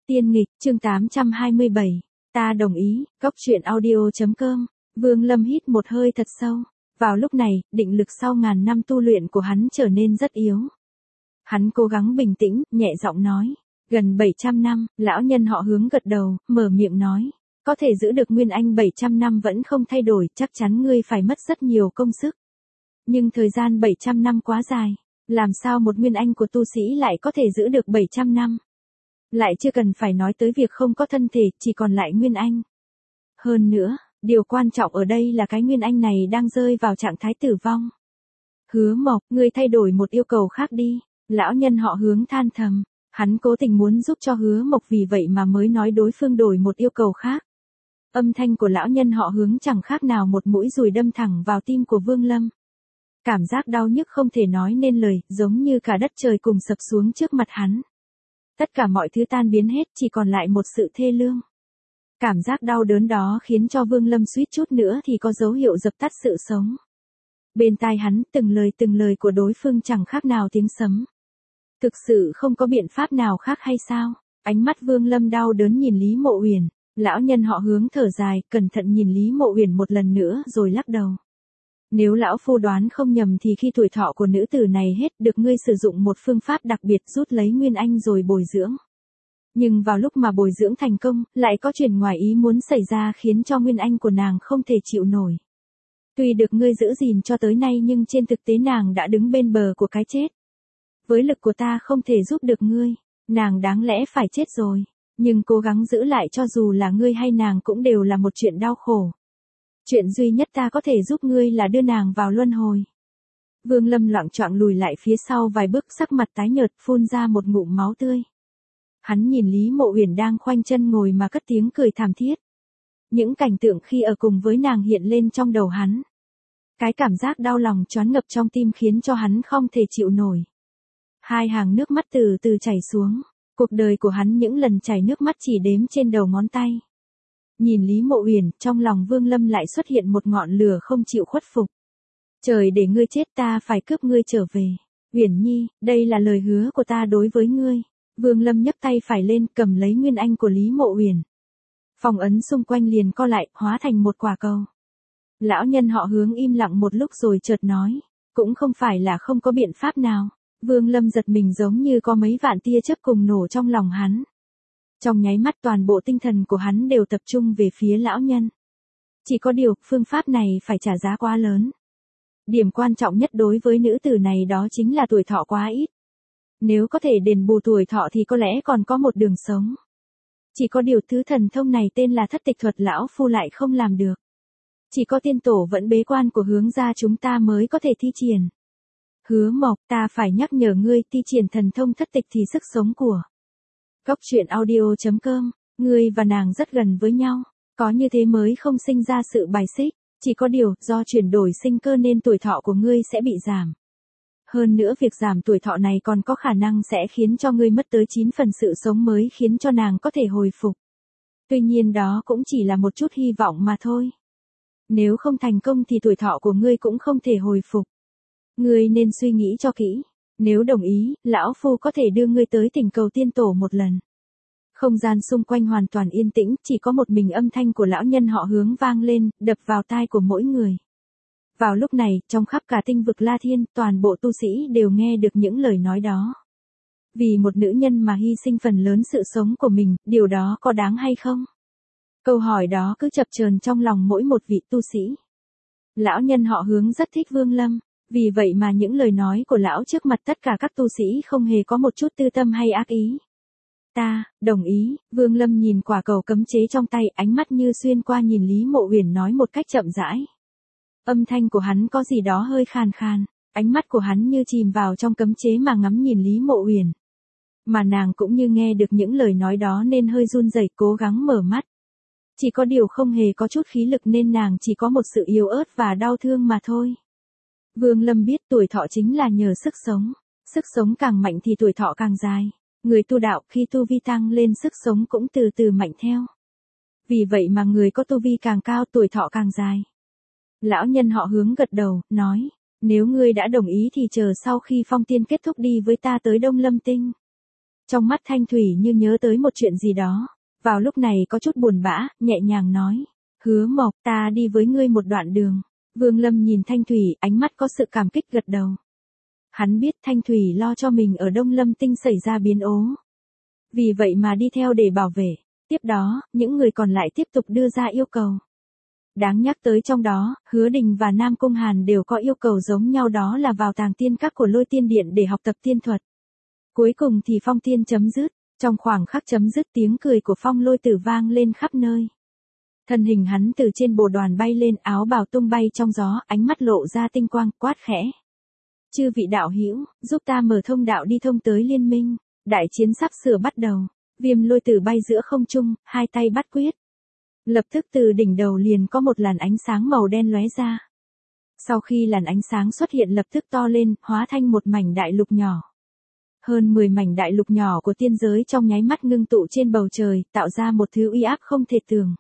Tiên nghịch, chương 827. Ta đồng ý, Cốc truyện audio.com. Vương Lâm hít một hơi thật sâu. Vào lúc này, định lực sau ngàn năm tu luyện của hắn trở nên rất yếu. Hắn cố gắng bình tĩnh, nhẹ giọng nói. Gần 700 năm, lão nhân họ Hướng gật đầu, mở miệng nói. Có thể giữ được Nguyên Anh 700 năm vẫn không thay đổi, chắc chắn ngươi phải mất rất nhiều công sức. Nhưng thời gian 700 năm quá dài. Làm sao một Nguyên Anh của tu sĩ lại có thể giữ được 700 năm? Lại chưa cần phải nói tới việc không có thân thể, chỉ còn lại Nguyên Anh. Hơn nữa, điều quan trọng ở đây là cái Nguyên Anh này đang rơi vào trạng thái tử vong. Hứa Mộc, ngươi thay đổi một yêu cầu khác đi. Lão nhân họ Hướng than thầm. Hắn cố tình muốn giúp cho Hứa Mộc, vì vậy mà mới nói đối phương đổi một yêu cầu khác. Âm thanh của lão nhân họ Hướng chẳng khác nào một mũi dùi đâm thẳng vào tim của Vương Lâm. Cảm giác đau nhức không thể nói nên lời, giống như cả đất trời cùng sập xuống trước mặt hắn. Tất cả mọi thứ tan biến hết, chỉ còn lại một sự thê lương. Cảm giác đau đớn đó khiến cho Vương Lâm suýt chút nữa thì có dấu hiệu dập tắt sự sống. Bên tai hắn, từng lời của đối phương chẳng khác nào tiếng sấm. Thực sự không có biện pháp nào khác hay sao? Ánh mắt Vương Lâm đau đớn nhìn Lý Mộ Uyển. Lão nhân họ Hướng thở dài, cẩn thận nhìn Lý Mộ Uyển một lần nữa rồi lắc đầu. Nếu lão phu đoán không nhầm thì khi tuổi thọ của nữ tử này hết, được ngươi sử dụng một phương pháp đặc biệt rút lấy Nguyên Anh rồi bồi dưỡng. Nhưng vào lúc mà bồi dưỡng thành công, lại có chuyện ngoài ý muốn xảy ra khiến cho Nguyên Anh của nàng không thể chịu nổi. Tuy được ngươi giữ gìn cho tới nay nhưng trên thực tế nàng đã đứng bên bờ của cái chết. Với lực của ta không thể giúp được ngươi, nàng đáng lẽ phải chết rồi, nhưng cố gắng giữ lại cho dù là ngươi hay nàng cũng đều là một chuyện đau khổ. Chuyện duy nhất ta có thể giúp ngươi là đưa nàng vào luân hồi. Vương Lâm loạng choạng lùi lại phía sau vài bước, sắc mặt tái nhợt, phun ra một ngụm máu tươi. Hắn nhìn Lý Mộ Uyển đang khoanh chân ngồi mà cất tiếng cười thảm thiết. Những cảnh tượng khi ở cùng với nàng hiện lên trong đầu hắn. Cái cảm giác đau lòng choáng ngập trong tim khiến cho hắn không thể chịu nổi. Hai hàng nước mắt từ từ chảy xuống. Cuộc đời của hắn những lần chảy nước mắt chỉ đếm trên đầu ngón tay. Nhìn Lý Mộ Uyển, trong lòng Vương Lâm lại xuất hiện một ngọn lửa không chịu khuất phục. Trời để ngươi chết, ta phải cướp ngươi trở về. Uyển Nhi, đây là lời hứa của ta đối với ngươi. Vương Lâm nhấc tay phải lên, cầm lấy Nguyên Anh của Lý Mộ Uyển. Phong ấn xung quanh liền co lại, hóa thành một quả cầu. Lão nhân họ Hướng im lặng một lúc rồi chợt nói, cũng không phải là không có biện pháp nào. Vương Lâm giật mình giống như có mấy vạn tia chớp cùng nổ trong lòng hắn. Trong nháy mắt toàn bộ tinh thần của hắn đều tập trung về phía lão nhân. Chỉ có điều, phương pháp này phải trả giá quá lớn. Điểm quan trọng nhất đối với nữ tử này đó chính là tuổi thọ quá ít. Nếu có thể đền bù tuổi thọ thì có lẽ còn có một đường sống. Chỉ có điều thứ thần thông này tên là thất tịch thuật, lão phu lại không làm được. Chỉ có tiên tổ vẫn bế quan của Hướng gia chúng ta mới có thể thi triển. Hứa Mộc, ta phải nhắc nhở ngươi, thi triển thần thông thất tịch thì sức sống của Cốc truyện audio.com, ngươi và nàng rất gần với nhau, có như thế mới không sinh ra sự bài xích, chỉ có điều, do chuyển đổi sinh cơ nên tuổi thọ của ngươi sẽ bị giảm. Hơn nữa việc giảm tuổi thọ này còn có khả năng sẽ khiến cho ngươi mất tới 9 phần sự sống mới khiến cho nàng có thể hồi phục. Tuy nhiên đó cũng chỉ là một chút hy vọng mà thôi. Nếu không thành công thì tuổi thọ của ngươi cũng không thể hồi phục. Ngươi nên suy nghĩ cho kỹ. Nếu đồng ý, lão phu có thể đưa ngươi tới Tỉnh Cầu Tiên Tổ một lần. Không gian xung quanh hoàn toàn yên tĩnh, chỉ có một mình âm thanh của lão nhân họ Hướng vang lên, đập vào tai của mỗi người. Vào lúc này, trong khắp cả tinh vực La Thiên, toàn bộ tu sĩ đều nghe được những lời nói đó. Vì một nữ nhân mà hy sinh phần lớn sự sống của mình, điều đó có đáng hay không? Câu hỏi đó cứ chập chờn trong lòng mỗi một vị tu sĩ. Lão nhân họ Hướng rất thích Vương Lâm. Vì vậy mà những lời nói của lão trước mặt tất cả các tu sĩ không hề có một chút tư tâm hay ác ý. Ta, đồng ý. Vương Lâm nhìn quả cầu cấm chế trong tay, ánh mắt như xuyên qua nhìn Lý Mộ Uyển nói một cách chậm rãi. Âm thanh của hắn có gì đó hơi khàn khàn, ánh mắt của hắn như chìm vào trong cấm chế mà ngắm nhìn Lý Mộ Uyển. Mà nàng cũng như nghe được những lời nói đó nên hơi run rẩy cố gắng mở mắt. Chỉ có điều không hề có chút khí lực nên nàng chỉ có một sự yếu ớt và đau thương mà thôi. Vương Lâm biết tuổi thọ chính là nhờ sức sống càng mạnh thì tuổi thọ càng dài. Người tu đạo khi tu vi tăng lên sức sống cũng từ từ mạnh theo. Vì vậy mà người có tu vi càng cao tuổi thọ càng dài. Lão nhân họ Hướng gật đầu, nói, nếu ngươi đã đồng ý thì chờ sau khi phong tiên kết thúc đi với ta tới Đông Lâm Tinh. Trong mắt Thanh Thủy như nhớ tới một chuyện gì đó. Vào lúc này có chút buồn bã, nhẹ nhàng nói. Hứa Mộc, ta đi với ngươi một đoạn đường. Vương Lâm nhìn Thanh Thủy, ánh mắt có sự cảm kích gật đầu. Hắn biết Thanh Thủy lo cho mình ở Đông Lâm Tinh xảy ra biến ố. Vì vậy mà đi theo để bảo vệ. Tiếp đó, những người còn lại tiếp tục đưa ra yêu cầu. Đáng nhắc tới trong đó, Hứa Đình và Nam Cung Hàn đều có yêu cầu giống nhau, đó là vào tàng tiên các của Lôi Tiên Điện để học tập tiên thuật. Cuối cùng thì phong tiên chấm dứt. Trong khoảng khắc chấm dứt, tiếng cười của Phong Lôi Tử vang lên khắp nơi. Thân hình hắn từ trên bồ đoàn bay lên, áo bào tung bay trong gió, ánh mắt lộ ra tinh quang, quát khẽ. Chư vị đạo hữu, giúp ta mở thông đạo đi thông tới liên minh. Đại chiến sắp sửa bắt đầu. Viêm Lôi Tử bay giữa không trung, hai tay bắt quyết. Lập tức từ đỉnh đầu liền có một làn ánh sáng màu đen lóe ra. Sau khi làn ánh sáng xuất hiện lập tức to lên, hóa thành một mảnh đại lục nhỏ. Hơn 10 mảnh đại lục nhỏ của tiên giới trong nháy mắt ngưng tụ trên bầu trời, tạo ra một thứ uy áp không thể tưởng.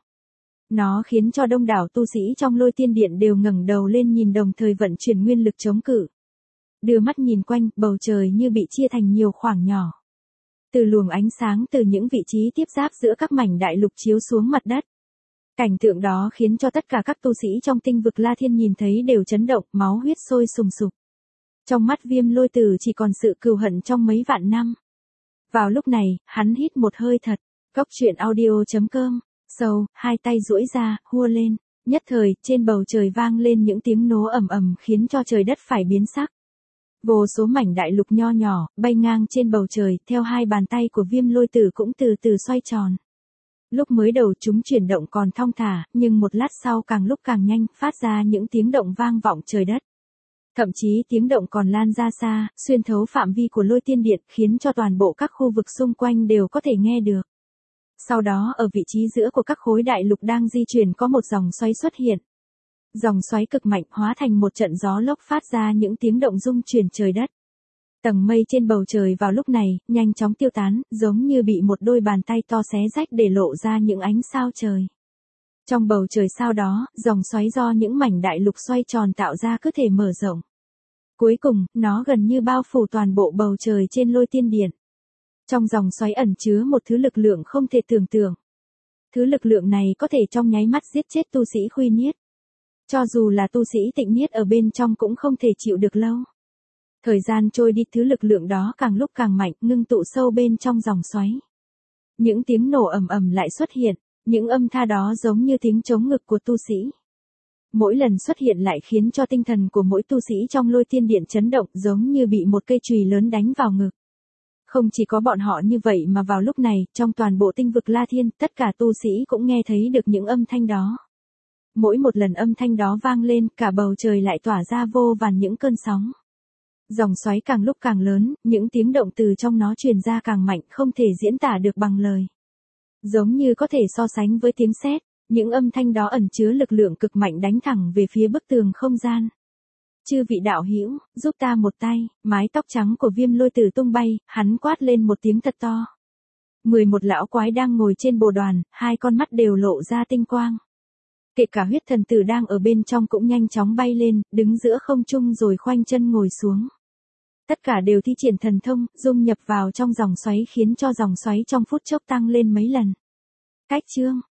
Nó khiến cho đông đảo tu sĩ trong Lôi Tiên Điện đều ngẩng đầu lên nhìn, đồng thời vận chuyển nguyên lực chống cự. Đưa mắt nhìn quanh, bầu trời như bị chia thành nhiều khoảng nhỏ. Từ luồng ánh sáng từ những vị trí tiếp giáp giữa các mảnh đại lục chiếu xuống mặt đất. Cảnh tượng đó khiến cho tất cả các tu sĩ trong tinh vực La Thiên nhìn thấy đều chấn động, máu huyết sôi sùng sục. Trong mắt Viêm Lôi Tử chỉ còn sự cừu hận trong mấy vạn năm. Vào lúc này, hắn hít một hơi thật. Cốc truyện audio.com. Sâu, hai tay duỗi ra, hua lên. Nhất thời, trên bầu trời vang lên những tiếng nổ ầm ầm khiến cho trời đất phải biến sắc. Vô số mảnh đại lục nho nhỏ, bay ngang trên bầu trời, theo hai bàn tay của Viêm Lôi Tử cũng từ từ xoay tròn. Lúc mới đầu chúng chuyển động còn thong thả, nhưng một lát sau càng lúc càng nhanh, phát ra những tiếng động vang vọng trời đất. Thậm chí tiếng động còn lan ra xa, xuyên thấu phạm vi của Lôi Tiên Điện, khiến cho toàn bộ các khu vực xung quanh đều có thể nghe được. Sau đó ở vị trí giữa của các khối đại lục đang di chuyển có một dòng xoáy xuất hiện. Dòng xoáy cực mạnh hóa thành một trận gió lốc phát ra những tiếng động rung chuyển trời đất. Tầng mây trên bầu trời vào lúc này, nhanh chóng tiêu tán, giống như bị một đôi bàn tay to xé rách để lộ ra những ánh sao trời. Trong bầu trời sao đó, dòng xoáy do những mảnh đại lục xoay tròn tạo ra cứ thể mở rộng. Cuối cùng, nó gần như bao phủ toàn bộ bầu trời trên Lôi Tiên Điện. Trong dòng xoáy ẩn chứa một thứ lực lượng không thể tưởng tượng. Thứ lực lượng này có thể trong nháy mắt giết chết tu sĩ Khuy Niết. Cho dù là tu sĩ Tịnh Niết ở bên trong cũng không thể chịu được lâu. Thời gian trôi đi, thứ lực lượng đó càng lúc càng mạnh, ngưng tụ sâu bên trong dòng xoáy. Những tiếng nổ ầm ầm lại xuất hiện, những âm tha đó giống như tiếng trống ngực của tu sĩ. Mỗi lần xuất hiện lại khiến cho tinh thần của mỗi tu sĩ trong Lôi Tiên Điện chấn động, giống như bị một cây chùy lớn đánh vào ngực. Không chỉ có bọn họ như vậy mà vào lúc này, trong toàn bộ tinh vực La Thiên, tất cả tu sĩ cũng nghe thấy được những âm thanh đó. Mỗi một lần âm thanh đó vang lên, cả bầu trời lại tỏa ra vô vàn những cơn sóng. Dòng xoáy càng lúc càng lớn, những tiếng động từ trong nó truyền ra càng mạnh, không thể diễn tả được bằng lời. Giống như có thể so sánh với tiếng sét, những âm thanh đó ẩn chứa lực lượng cực mạnh đánh thẳng về phía bức tường không gian. Chư vị đạo hữu, giúp ta một tay. Mái tóc trắng của Viêm Lôi Tử tung bay, hắn quát lên một tiếng thật to. 11 lão quái đang ngồi trên bồ đoàn, hai con mắt đều lộ ra tinh quang. Kể cả huyết thần tử đang ở bên trong cũng nhanh chóng bay lên, đứng giữa không trung rồi khoanh chân ngồi xuống. Tất cả đều thi triển thần thông, dung nhập vào trong dòng xoáy khiến cho dòng xoáy trong phút chốc tăng lên mấy lần. Cách chương